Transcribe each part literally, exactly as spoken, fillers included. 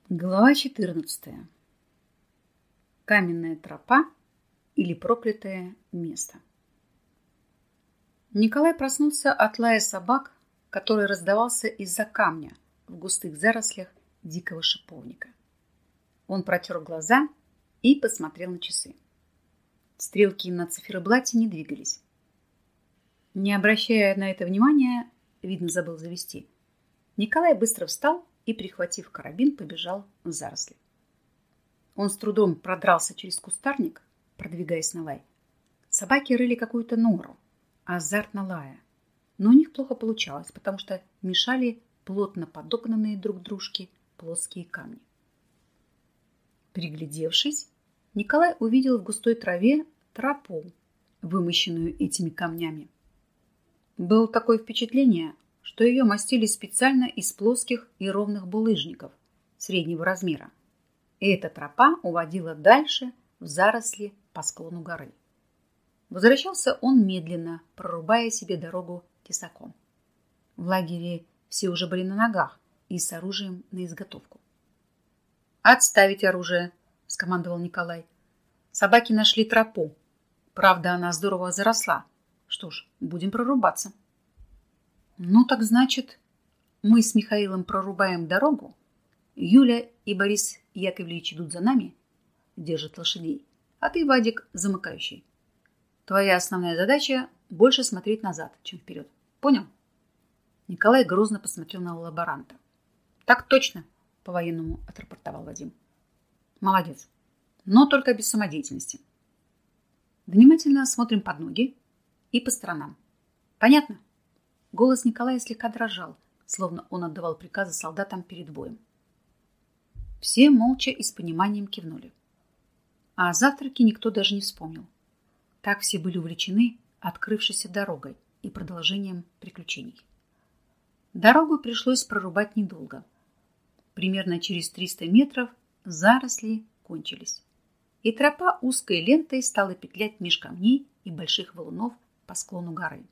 Глава четырнадцатая. Каменная тропа или проклятое место. Николай проснулся от лая собак, который раздавался из-за камня в густых зарослях дикого шиповника. Он протер глаза и посмотрел на часы. Стрелки на циферблате не двигались. Не обращая на это внимания, видно, забыл завести, Николай быстро встал и, прихватив карабин, побежал в заросли. Он с трудом продрался через кустарник, продвигаясь на лай. Собаки рыли какую-то нору, азартно лая. Но у них плохо получалось, потому что мешали плотно подогнанные друг к дружке плоские камни. Приглядевшись, Николай увидел в густой траве тропу, вымощенную этими камнями. Было такое впечатление, что ее мастили специально из плоских и ровных булыжников среднего размера. И эта тропа уводила дальше в заросли по склону горы. Возвращался он медленно, прорубая себе дорогу тесаком. В лагере все уже были на ногах и с оружием на изготовку. «Отставить оружие!» – скомандовал Николай. Собаки нашли тропу. Правда, она здорово заросла. Что ж, будем прорубаться. Ну, так значит, мы с Михаилом прорубаем дорогу, Юля и Борис Яковлевич идут за нами, держат лошадей, а ты, Вадик, замыкающий. Твоя основная задача – больше смотреть назад, чем вперед. Понял? Николай грозно посмотрел на лаборанта. Так точно, по-военному отрапортовал Вадим. Молодец, но только без самодеятельности. Внимательно смотрим под ноги и по сторонам. Понятно? Голос Николая слегка дрожал, словно он отдавал приказы солдатам перед боем. Все молча и с пониманием кивнули. А о завтраке никто даже не вспомнил. Так все были увлечены открывшейся дорогой и продолжением приключений. Дорогу пришлось прорубать недолго. Примерно через триста метров заросли кончились, и тропа узкой лентой стала петлять меж камней и больших валунов по склону горы.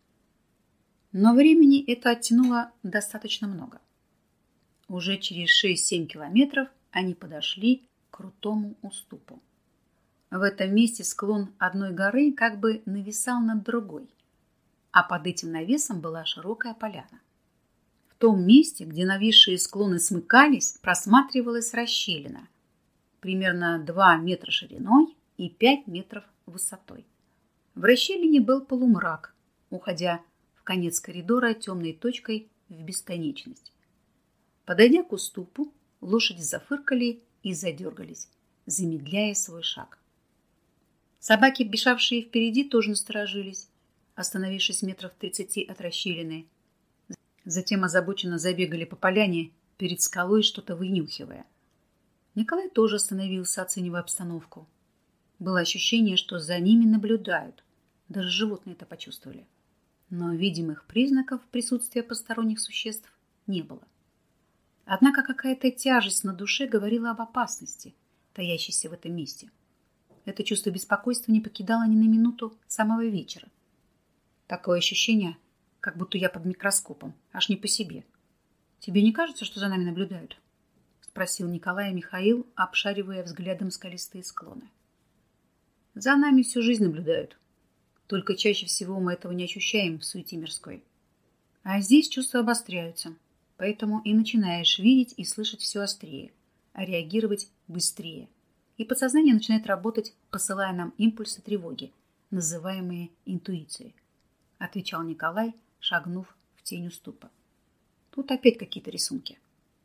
Но времени это оттянуло достаточно много. Уже через шесть-семь километров они подошли к крутому уступу. В этом месте склон одной горы как бы нависал над другой, а под этим навесом была широкая поляна. В том месте, где нависшие склоны смыкались, просматривалась расщелина, примерно два метра шириной и пять метров высотой. В расщелине был полумрак, уходя в конец коридора темной точкой в бесконечность. Подойдя к уступу, лошади зафыркали и задергались, замедляя свой шаг. Собаки, бежавшие впереди, тоже насторожились, остановившись метров в тридцати от расщелины. Затем озабоченно забегали по поляне перед скалой, что-то вынюхивая. Николай тоже остановился, оценивая обстановку. Было ощущение, что за ними наблюдают. Даже животные это почувствовали. Но видимых признаков присутствия посторонних существ не было. Однако какая-то тяжесть на душе говорила об опасности, таящейся в этом месте. Это чувство беспокойства не покидало ни на минуту с самого вечера. Такое ощущение, как будто я под микроскопом, аж не по себе. «Тебе не кажется, что за нами наблюдают?» — спросил Николай Михаил, обшаривая взглядом скалистые склоны. «За нами всю жизнь наблюдают. Только чаще всего мы этого не ощущаем в суете мирской. А здесь чувства обостряются, поэтому и начинаешь видеть и слышать все острее, а реагировать быстрее. И подсознание начинает работать, посылая нам импульсы тревоги, называемые интуицией», — отвечал Николай, шагнув в тень уступа. Тут опять какие-то рисунки.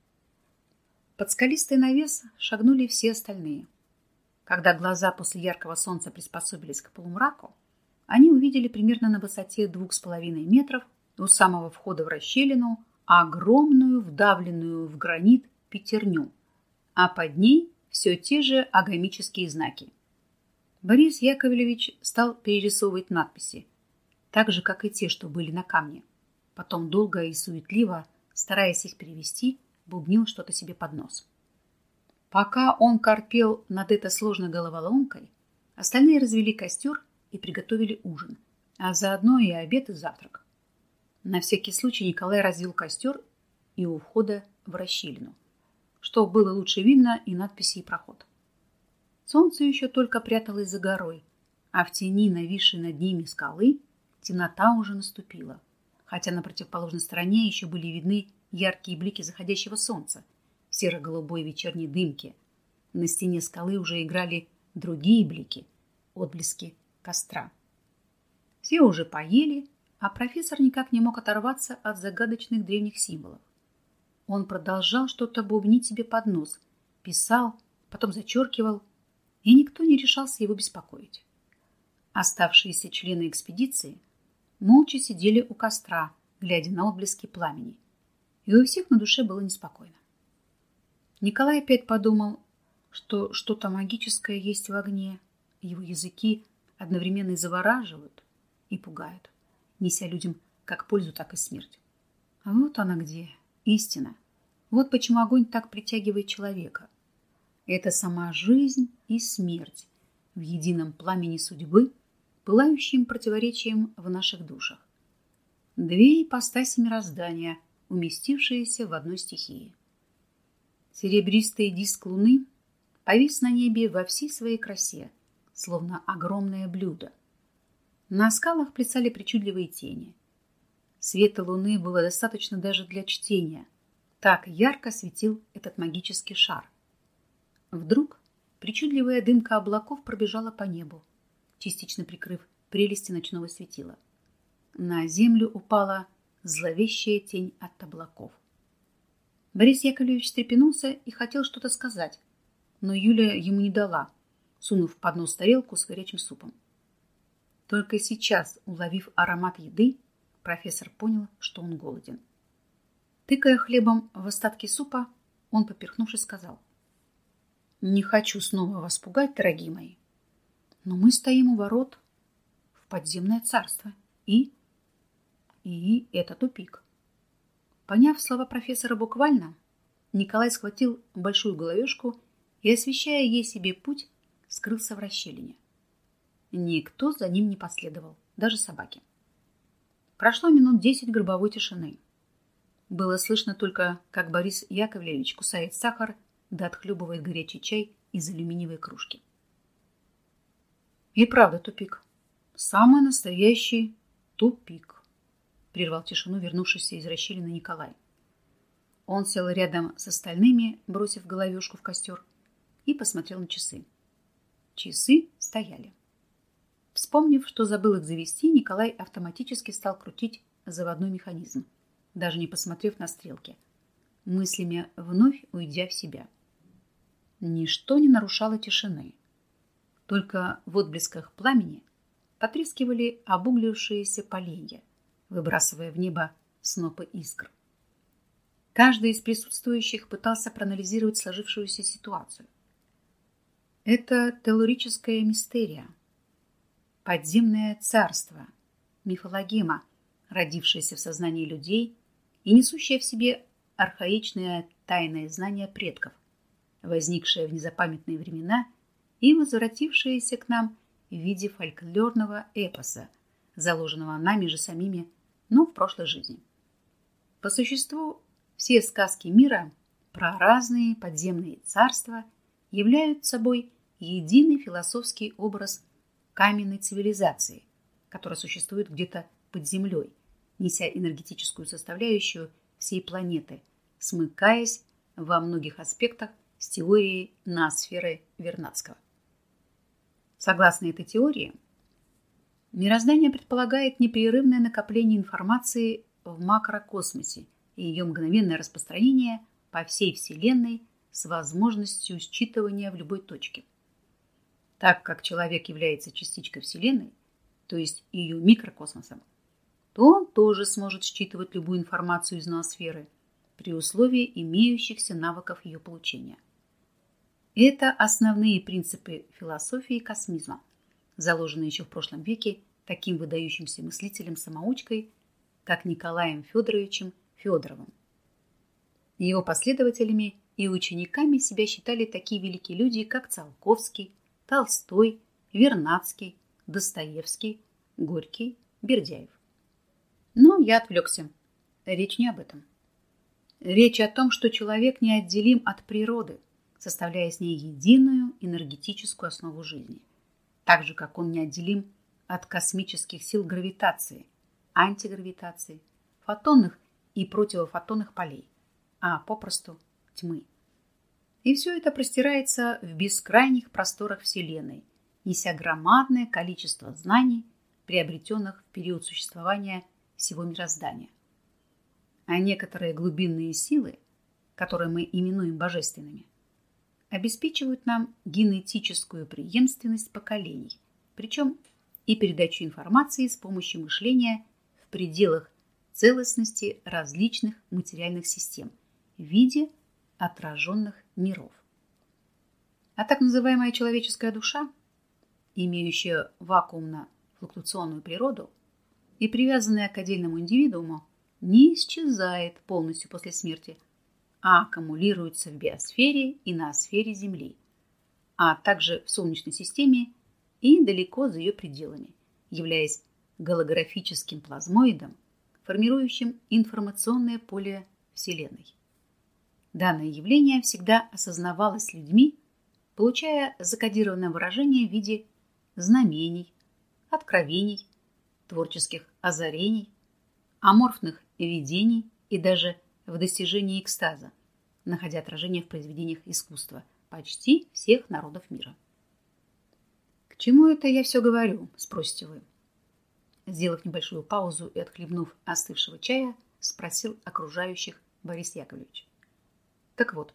Под скалистый навес шагнули все остальные. Когда глаза после яркого солнца приспособились к полумраку, они увидели примерно на высоте двух с половиной метров у самого входа в расщелину огромную, вдавленную в гранит пятерню, а под ней все те же агамические знаки. Борис Яковлевич стал перерисовывать надписи, так же, как и те, что были на камне. Потом долго и суетливо, стараясь их перевести, бубнил что-то себе под нос. Пока он корпел над этой сложной головоломкой, остальные развели костер и приготовили ужин, а заодно и обед и завтрак. На всякий случай Николай развел костер и у входа в расщелину. что было лучше видно и надписи, и проход. Солнце еще только пряталось за горой, а в тени, нависшей над ними скалы, темнота уже наступила, хотя на противоположной стороне еще были видны яркие блики заходящего солнца в серо-голубой вечерней дымке. На стене скалы уже играли другие блики, отблески костра. Все уже поели, а профессор никак не мог оторваться от загадочных древних символов. Он продолжал что-то бубнить себе под нос, писал, потом зачеркивал, и никто не решался его беспокоить. Оставшиеся члены экспедиции молча сидели у костра, глядя на отблески пламени, и у всех на душе было неспокойно. Николай опять подумал, что что-то магическое есть в огне. Его языки одновременно и завораживают, и пугают, неся людям как пользу, так и смерть. А вот она где, истина. Вот почему огонь так притягивает человека. Это сама жизнь и смерть в едином пламени судьбы, пылающим противоречием в наших душах. Две ипостаси мироздания, уместившиеся в одной стихии. Серебристый диск луны повис на небе во всей своей красе, словно огромное блюдо. На скалах плясали причудливые тени. Света луны было достаточно даже для чтения. Так ярко светил этот магический шар. Вдруг причудливая дымка облаков пробежала по небу, частично прикрыв прелести ночного светила. На землю упала зловещая тень от облаков. Борис Яковлевич встрепенулся и хотел что-то сказать, но Юля ему не дала, сунув под нос тарелку с горячим супом. Только сейчас, уловив аромат еды, профессор понял, что он голоден. Тыкая хлебом в остатки супа, он, поперхнувшись, сказал: «Не хочу снова вас пугать, дорогие мои, но мы стоим у ворот в подземное царство, и... и это тупик». Поняв слова профессора буквально, Николай схватил большую головешку и, освещая ей себе путь, скрылся в расщелине. Никто за ним не последовал, даже собаки. Прошло минут десять гробовой тишины. Было слышно только, как Борис Яковлевич кусает сахар да отхлебывает горячий чай из алюминиевой кружки. И правда тупик. Самый настоящий тупик, прервал тишину вернувшийся из расщелины Николай. Он сел рядом с остальными, бросив головешку в костер, и посмотрел на часы. Часы стояли. Вспомнив, что забыл их завести, Николай автоматически стал крутить заводной механизм, даже не посмотрев на стрелки, мыслями вновь уйдя в себя. Ничто не нарушало тишины. Только в отблесках пламени потрескивали обуглившиеся поленья, выбрасывая в небо снопы искр. Каждый из присутствующих пытался проанализировать сложившуюся ситуацию. Это телурическая мистерия, подземное царство, мифологема, родившаяся в сознании людей и несущая в себе архаичное тайное знание предков, возникшее в незапамятные времена и возвратившееся к нам в виде фольклорного эпоса, заложенного нами же самими, но в прошлой жизни. По существу, все сказки мира про разные подземные царства являются собой единый философский образ каменной цивилизации, которая существует где-то под землей, неся энергетическую составляющую всей планеты, смыкаясь во многих аспектах с теорией ноосферы Вернадского. Согласно этой теории, мироздание предполагает непрерывное накопление информации в макрокосмосе и ее мгновенное распространение по всей Вселенной с возможностью считывания в любой точке. Так как человек является частичкой Вселенной, то есть ее микрокосмосом, то он тоже сможет считывать любую информацию из ноосферы при условии имеющихся навыков ее получения. Это основные принципы философии космизма, заложенные еще в прошлом веке таким выдающимся мыслителем-самоучкой, как Николаем Федоровичем Федоровым. Его последователями и учениками себя считали такие великие люди, как Циолковский, Толстой, Вернадский, Достоевский, Горький, Бердяев. Но я отвлекся. Речь не об этом. Речь о том, что человек неотделим от природы, составляя с ней единую энергетическую основу жизни, так же, как он неотделим от космических сил гравитации, антигравитации, фотонных и противофотонных полей, а попросту тьмы. И все это простирается в бескрайних просторах Вселенной, неся громадное количество знаний, приобретенных в период существования всего мироздания. А некоторые глубинные силы, которые мы именуем божественными, обеспечивают нам генетическую преемственность поколений, причем и передачу информации с помощью мышления в пределах целостности различных материальных систем в виде отраженных миров. А так называемая человеческая душа, имеющая вакуумно-флуктуационную природу и привязанная к отдельному индивидууму, не исчезает полностью после смерти, а аккумулируется в биосфере и ноосфере Земли, а также в Солнечной системе и далеко за ее пределами, являясь голографическим плазмоидом, формирующим информационное поле Вселенной. Данное явление всегда осознавалось людьми, получая закодированное выражение в виде знамений, откровений, творческих озарений, аморфных видений и даже в достижении экстаза, находя отражение в произведениях искусства почти всех народов мира. К чему это я все говорю, спросите вы? Сделав небольшую паузу и отхлебнув остывшего чая, спросил окружающих Борис Яковлевич. Так вот,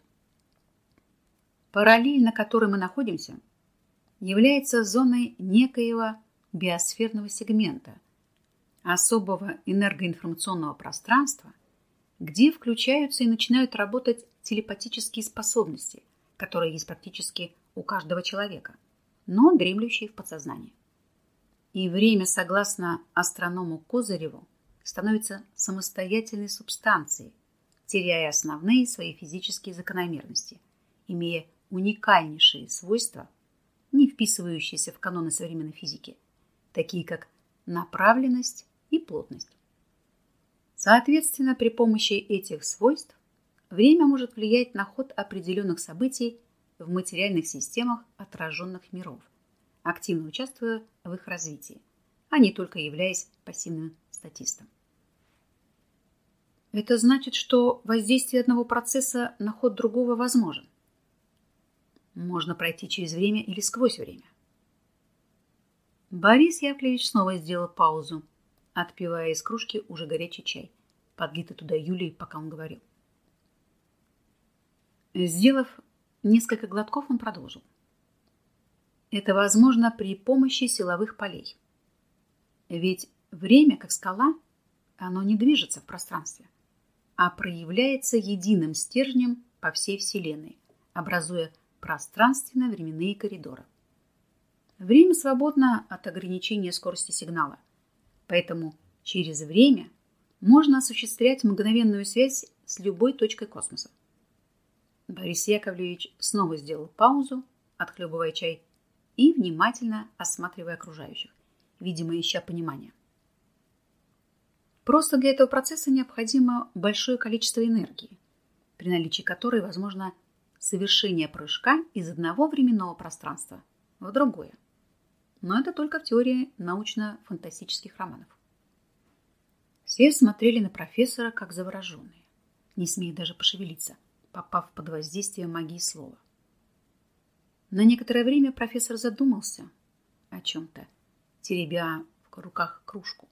параллель, на которой мы находимся, является зоной некоего биосферного сегмента, особого энергоинформационного пространства, где включаются и начинают работать телепатические способности, которые есть практически у каждого человека, но дремлющие в подсознании. И время, согласно астроному Козыреву, становится самостоятельной субстанцией, теряя основные свои физические закономерности, имея уникальнейшие свойства, не вписывающиеся в каноны современной физики, такие как направленность и плотность. Соответственно, при помощи этих свойств время может влиять на ход определенных событий в материальных системах отраженных миров, активно участвуя в их развитии, а не только являясь пассивным статистом. Это значит, что воздействие одного процесса на ход другого возможен. Можно пройти через время или сквозь время. Борис Яковлевич снова сделал паузу, отпивая из кружки уже горячий чай, подлитый туда Юлией, пока он говорил. Сделав несколько глотков, он продолжил. Это возможно при помощи силовых полей. Ведь время, как скала, оно не движется в пространстве, а проявляется единым стержнем по всей Вселенной, образуя пространственно-временные коридоры. Время свободно от ограничения скорости сигнала, поэтому через время можно осуществлять мгновенную связь с любой точкой космоса. Борис Яковлевич снова сделал паузу, отхлебывая чай и внимательно осматривая окружающих, видимо, ища понимания. Просто для этого процесса необходимо большое количество энергии, при наличии которой возможно совершение прыжка из одного временного пространства в другое. Но это только в теории научно-фантастических романов. Все смотрели на профессора как завороженные, не смея даже пошевелиться, попав под воздействие магии слова. На некоторое время профессор задумался о чем-то, теребя в руках кружку.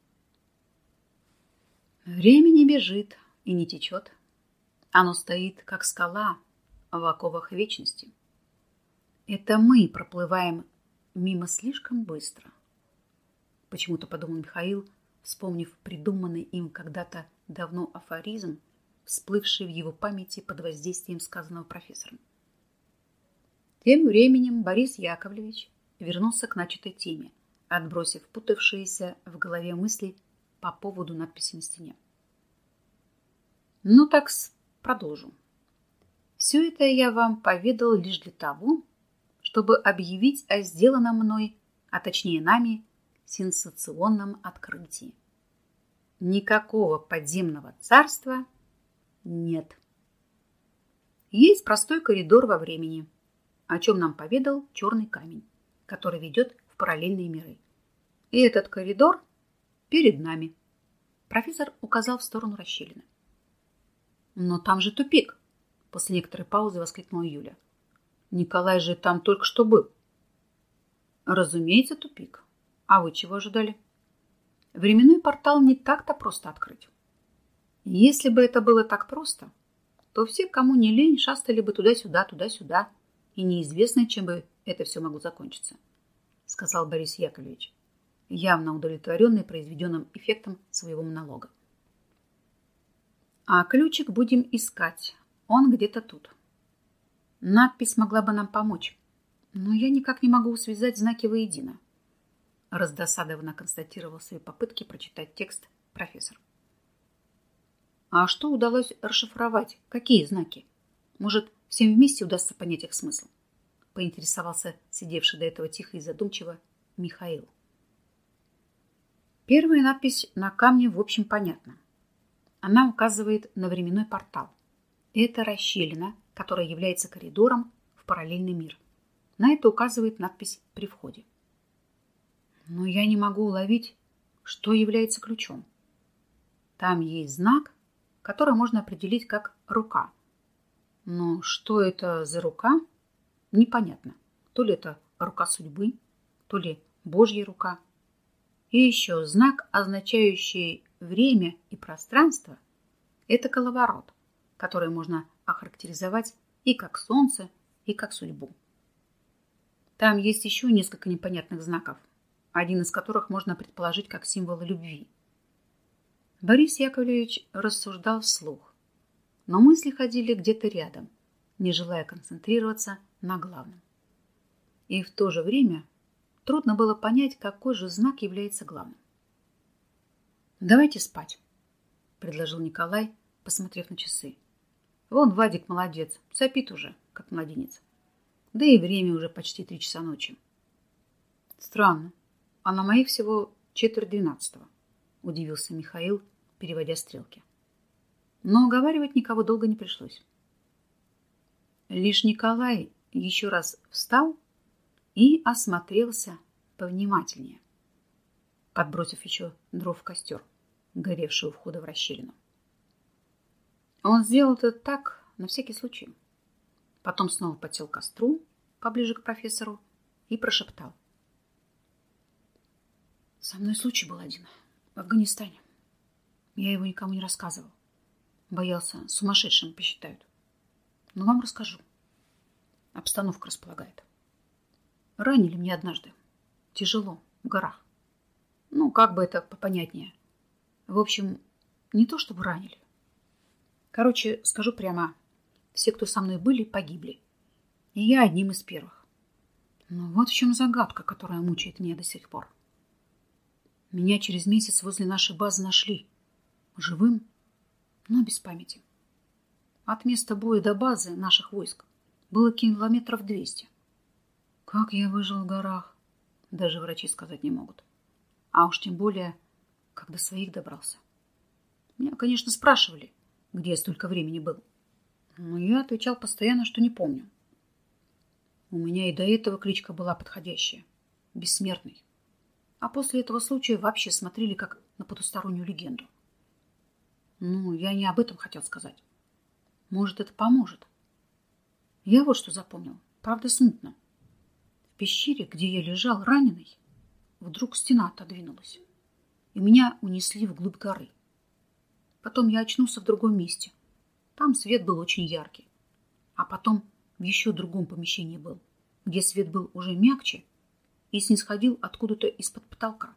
Время не бежит и не течет. Оно стоит, как скала, в оковах вечности. Это мы проплываем мимо слишком быстро. Почему-то подумал Михаил, вспомнив придуманный им когда-то давно афоризм, всплывший в его памяти под воздействием сказанного профессором. Тем временем Борис Яковлевич вернулся к начатой теме, отбросив путавшиеся в голове мысли по поводу надписи на стене. Ну так продолжу. Все это я вам поведал лишь для того, чтобы объявить о сделанном мной, а точнее нами, сенсационном открытии. Никакого подземного царства нет. есть простой коридор во времени, о чем нам поведал черный камень, который ведет в параллельные миры. И этот коридор перед нами. Профессор указал в сторону расщелины. Но там же тупик, после некоторой паузы воскликнула Юля. Николай же там только что был. Разумеется, тупик. А вы чего ожидали? Временной портал не так-то просто открыть. Если бы это было так просто, то все, кому не лень, шастали бы туда-сюда, туда-сюда, и неизвестно, чем бы это все могло закончиться, сказал Борис Яковлевич, явно удовлетворенный произведенным эффектом своего монолога. А ключик будем искать. Он где-то тут. Надпись могла бы нам помочь, но я никак не могу связать знаки воедино. Раздосадованно констатировал свои попытки прочитать текст профессор. А что удалось расшифровать? Какие знаки? Может, всем вместе удастся понять их смысл? Поинтересовался сидевший до этого тихо и задумчиво Михаил. Первая надпись на камне в общем понятна. Она указывает на временной портал. Это расщелина, которая является коридором в параллельный мир. На это указывает надпись при входе. Но я не могу уловить, что является ключом. Там есть знак, который можно определить как рука. Но что это за рука, непонятно. То ли это рука судьбы, то ли Божья рука. И еще знак, означающий время и пространство, это коловорот, который можно охарактеризовать и как солнце, и как судьбу. Там есть еще несколько непонятных знаков, один из которых можно предположить как символ любви. Борис Яковлевич рассуждал вслух, но мысли ходили где-то рядом, не желая концентрироваться на главном. И в то же время трудно было понять, какой же знак является главным. «Давайте спать», — предложил Николай, посмотрев на часы. «Вон Вадик молодец, сопит уже, как младенец. Да и время уже почти три часа ночи». «Странно, а на моих всего четверть двенадцатого», — удивился Михаил, переводя стрелки. Но уговаривать никого долго не пришлось. Лишь Николай еще раз встал и осмотрелся повнимательнее, подбросив еще дров в костер, горевший у входа в расщелину. Он сделал это так, на всякий случай. Потом снова подсел к костру, поближе к профессору, и прошептал. Со мной случай был один, в Афганистане. Я его никому не рассказывал. Боялся, сумасшедшим посчитают. Но вам расскажу. Обстановка располагает. Ранили меня однажды. Тяжело, в горах. Ну, как бы это попонятнее. В общем, не то чтобы ранили. Короче, скажу прямо, все, кто со мной были, погибли. И я одним из первых. Но вот в чем загадка, которая мучает меня до сих пор. Меня через месяц возле нашей базы нашли. Живым, но без памяти. От места боя до базы наших войск было километров двести. Как я выжил в горах, даже врачи сказать не могут. А уж тем более, как до своих добрался. Меня, конечно, спрашивали, где я столько времени был. Но я отвечал постоянно, что не помню. У меня и до этого кличка была подходящая. Бессмертный. А после этого случая вообще смотрели как на потустороннюю легенду. Ну, я не об этом хотел сказать. Может, это поможет. Я вот что запомнил, правда смутно. В пещере, где я лежал раненый, вдруг стена отодвинулась, и меня унесли вглубь горы. Потом я очнулся в другом месте. Там свет был очень яркий. А потом в еще другом помещении был, где свет был уже мягче и снисходил откуда-то из-под потолка.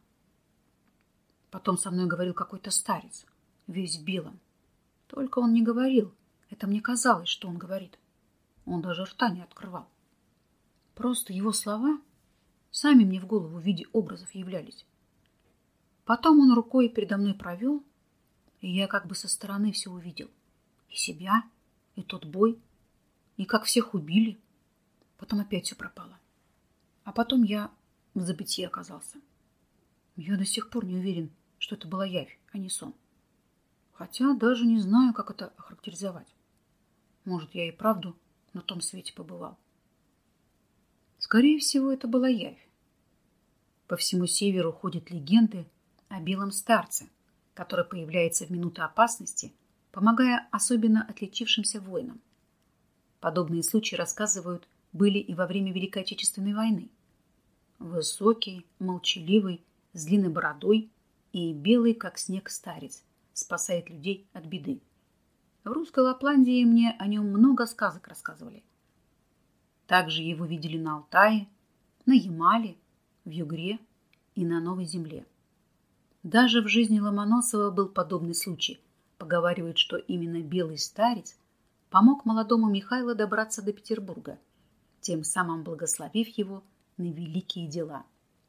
Потом со мной говорил какой-то старец, весь в белом. Только он не говорил, это мне казалось, что он говорит. Он даже рта не открывал. Просто его слова сами мне в голову в виде образов являлись. Потом он рукой передо мной провел, и я как бы со стороны все увидел. И себя, и тот бой, и как всех убили. Потом опять все пропало. А потом я в забытье оказался. Я до сих пор не уверен, что это была явь, а не сон. Хотя даже не знаю, как это охарактеризовать. Может, я и правду на том свете побывал. Скорее всего, это была явь. По всему северу ходят легенды о белом старце, который появляется в минуты опасности, помогая особенно отличившимся воинам. Подобные случаи, рассказывают, были и во время Великой Отечественной войны. Высокий, молчаливый, с длинной бородой и белый, как снег, старец спасает людей от беды. В русской Лапландии мне о нем много сказок рассказывали. Также его видели на Алтае, на Ямале, в Югре и на Новой Земле. Даже в жизни Ломоносова был подобный случай. Поговаривают, что именно белый старец помог молодому Михаилу добраться до Петербурга, тем самым благословив его на великие дела.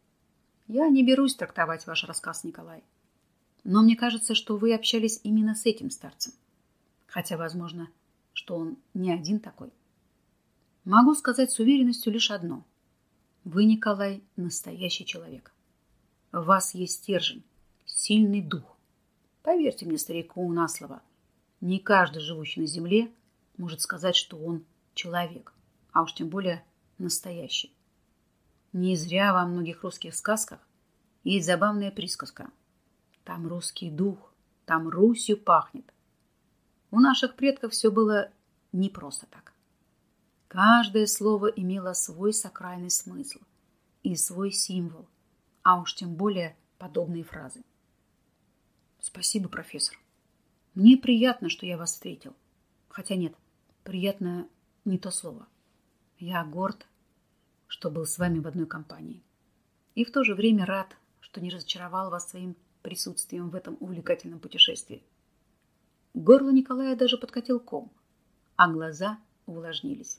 Я не берусь трактовать ваш рассказ, Николай, но мне кажется, что вы общались именно с этим старцем, хотя, возможно, что он не один такой. Могу сказать с уверенностью лишь одно. Вы, Николай, настоящий человек. В вас есть стержень, сильный дух. Поверьте мне, старику, на слово, не каждый, живущий на земле, может сказать, что он человек, а уж тем более настоящий. Не зря во многих русских сказках есть забавная присказка. Там русский дух, там Русью пахнет. У наших предков все было не просто так. Каждое слово имело свой сакральный смысл и свой символ, а уж тем более подобные фразы. Спасибо, профессор. Мне приятно, что я вас встретил. Хотя нет, приятно не то слово. Я горд, что был с вами в одной компании. И в то же время рад, что не разочаровал вас своим присутствием в этом увлекательном путешествии. К горлу Николая даже подкатил ком, а глаза увлажнились.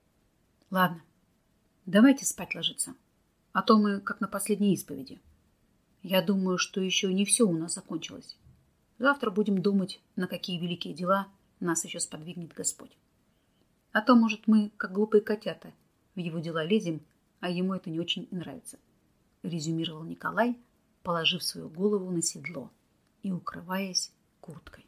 Ладно, давайте спать ложиться, а то мы как на последней исповеди. Я думаю, что еще не все у нас закончилось. Завтра будем думать, на какие великие дела нас еще сподвигнет Господь. А то, может, мы, как глупые котята, в его дела лезем, а ему это не очень нравится, резюмировал Николай, положив свою голову на седло и укрываясь курткой.